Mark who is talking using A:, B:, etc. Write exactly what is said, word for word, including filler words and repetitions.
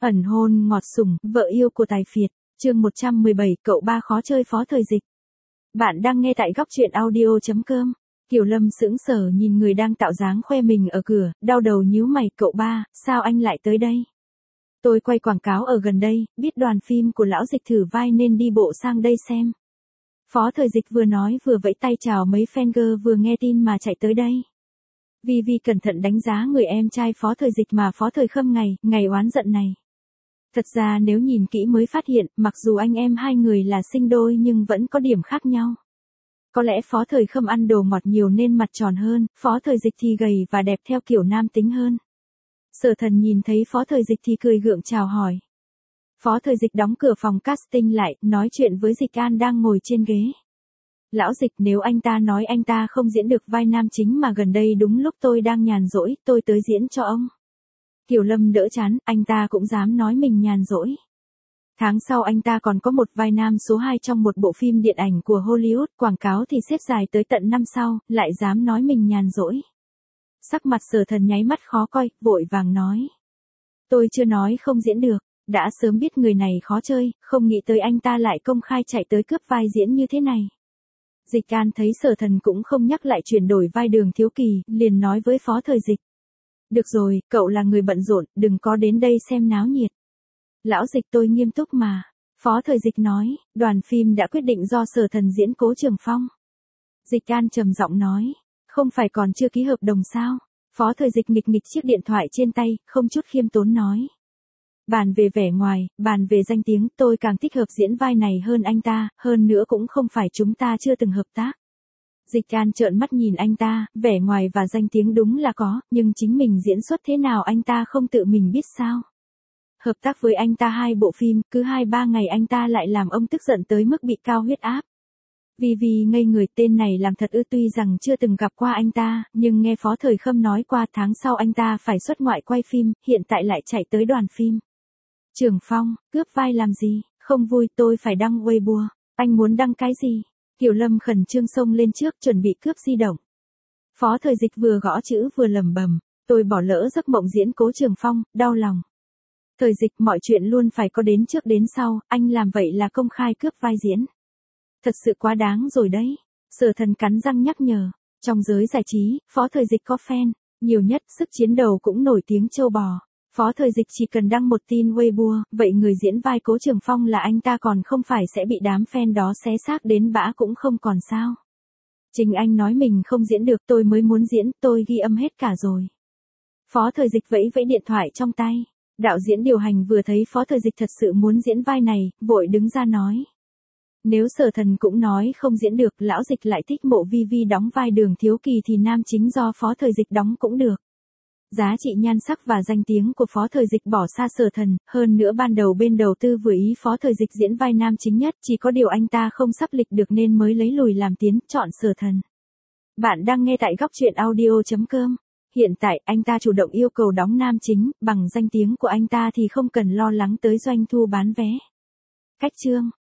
A: Ẩn hôn ngọt sủng, vợ yêu của tài phiệt, chương một trăm mười bảy, cậu ba khó chơi Phó Thời Dịch. Bạn đang nghe tại góc truyện audio chấm com. Kiều Lâm sững sờ nhìn người đang tạo dáng khoe mình ở cửa, đau đầu nhíu mày, cậu ba, sao anh lại tới đây? Tôi quay quảng cáo ở gần đây, biết đoàn phim của lão Dịch thử vai nên đi bộ sang đây xem. Phó Thời Dịch vừa nói vừa vẫy tay chào mấy fan girl vừa nghe tin mà chạy tới đây. Vi Vi cẩn thận đánh giá người em trai Phó Thời Dịch mà Phó Thời Khâm ngày, ngày oán giận này. Thật ra nếu nhìn kỹ mới phát hiện, mặc dù anh em hai người là sinh đôi nhưng vẫn có điểm khác nhau. Có lẽ Phó Thời Khâm ăn đồ ngọt nhiều nên mặt tròn hơn, Phó Thời Dịch thì gầy và đẹp theo kiểu nam tính hơn. Sở Thần nhìn thấy Phó Thời Dịch thì cười gượng chào hỏi. Phó Thời Dịch đóng cửa phòng casting lại, nói chuyện với Dịch An đang ngồi trên ghế. Lão Dịch, nếu anh ta nói anh ta không diễn được vai nam chính mà gần đây đúng lúc tôi đang nhàn rỗi, tôi tới diễn cho ông. Kiều Lâm đỡ chán, anh ta cũng dám nói mình nhàn rỗi. Tháng sau anh ta còn có một vai nam số hai trong một bộ phim điện ảnh của Hollywood, quảng cáo thì xếp dài tới tận năm sau, lại dám nói mình nhàn rỗi. Sắc mặt Sở Thần nháy mắt khó coi, vội vàng nói. Tôi chưa nói không diễn được, đã sớm biết người này khó chơi, không nghĩ tới anh ta lại công khai chạy tới cướp vai diễn như thế này. Dịch An thấy Sở Thần cũng không nhắc lại chuyển đổi vai Đường Thiếu Kỳ, liền nói với Phó Thời Dịch. Được rồi, cậu là người bận rộn, đừng có đến đây xem náo nhiệt. Lão Dịch, tôi nghiêm túc mà. Phó Thời Dịch nói, đoàn phim đã quyết định do Sở Thần diễn Cố Trường Phong. Dịch An trầm giọng nói, không phải còn chưa ký hợp đồng sao? Phó Thời Dịch nghịch nghịch chiếc điện thoại trên tay, không chút khiêm tốn nói. Bàn về vẻ ngoài, bàn về danh tiếng, tôi càng thích hợp diễn vai này hơn anh ta, hơn nữa cũng không phải chúng ta chưa từng hợp tác. Dịch An trợn mắt nhìn anh ta, vẻ ngoài và danh tiếng đúng là có, nhưng chính mình diễn xuất thế nào anh ta không tự mình biết sao. Hợp tác với anh ta hai bộ phim, cứ hai ba ngày anh ta lại làm ông tức giận tới mức bị cao huyết áp. Vi Vi ngây người, tên này làm thật ư, tuy rằng chưa từng gặp qua anh ta, nhưng nghe Phó Thời Khâm nói qua tháng sau anh ta phải xuất ngoại quay phim, hiện tại lại chạy tới đoàn phim. Trường Phong, cướp vai làm gì, không vui, tôi phải đăng Weibo, anh muốn đăng cái gì? Kiều Lâm khẩn trương xông lên trước chuẩn bị cướp di động. Phó Thời Dịch vừa gõ chữ vừa lẩm bẩm, tôi bỏ lỡ giấc mộng diễn Cố Trường Phong, đau lòng. Thời Dịch, mọi chuyện luôn phải có đến trước đến sau, anh làm vậy là công khai cướp vai diễn. Thật sự quá đáng rồi đấy. Sở Thần cắn răng nhắc nhở, trong giới giải trí, Phó Thời Dịch có fan, nhiều nhất sức chiến đầu cũng nổi tiếng châu bò. Phó Thời Dịch chỉ cần đăng một tin Weibo, vậy người diễn vai Cố Trường Phong là anh ta còn không phải sẽ bị đám fan đó xé xác đến bã cũng không còn sao. Chính anh nói mình không diễn được, tôi mới muốn diễn, tôi ghi âm hết cả rồi. Phó Thời Dịch vẫy vẫy điện thoại trong tay. Đạo diễn điều hành vừa thấy Phó Thời Dịch thật sự muốn diễn vai này, vội đứng ra nói. Nếu Sở Thần cũng nói không diễn được, lão Dịch lại thích Mộ Vi Vi đóng vai Đường Thiếu Kỳ thì nam chính do Phó Thời Dịch đóng cũng được. Giá trị nhan sắc và danh tiếng của Phó Thời Dịch bỏ xa Sở Thần, hơn nữa ban đầu bên đầu tư vừa ý Phó Thời Dịch diễn vai nam chính nhất, chỉ có điều anh ta không sắp lịch được nên mới lấy lùi làm tiến, chọn Sở Thần. Bạn đang nghe tại góc truyện audio chấm com. Hiện tại anh ta chủ động yêu cầu đóng nam chính, bằng danh tiếng của anh ta thì không cần lo lắng tới doanh thu bán vé. Cách chương.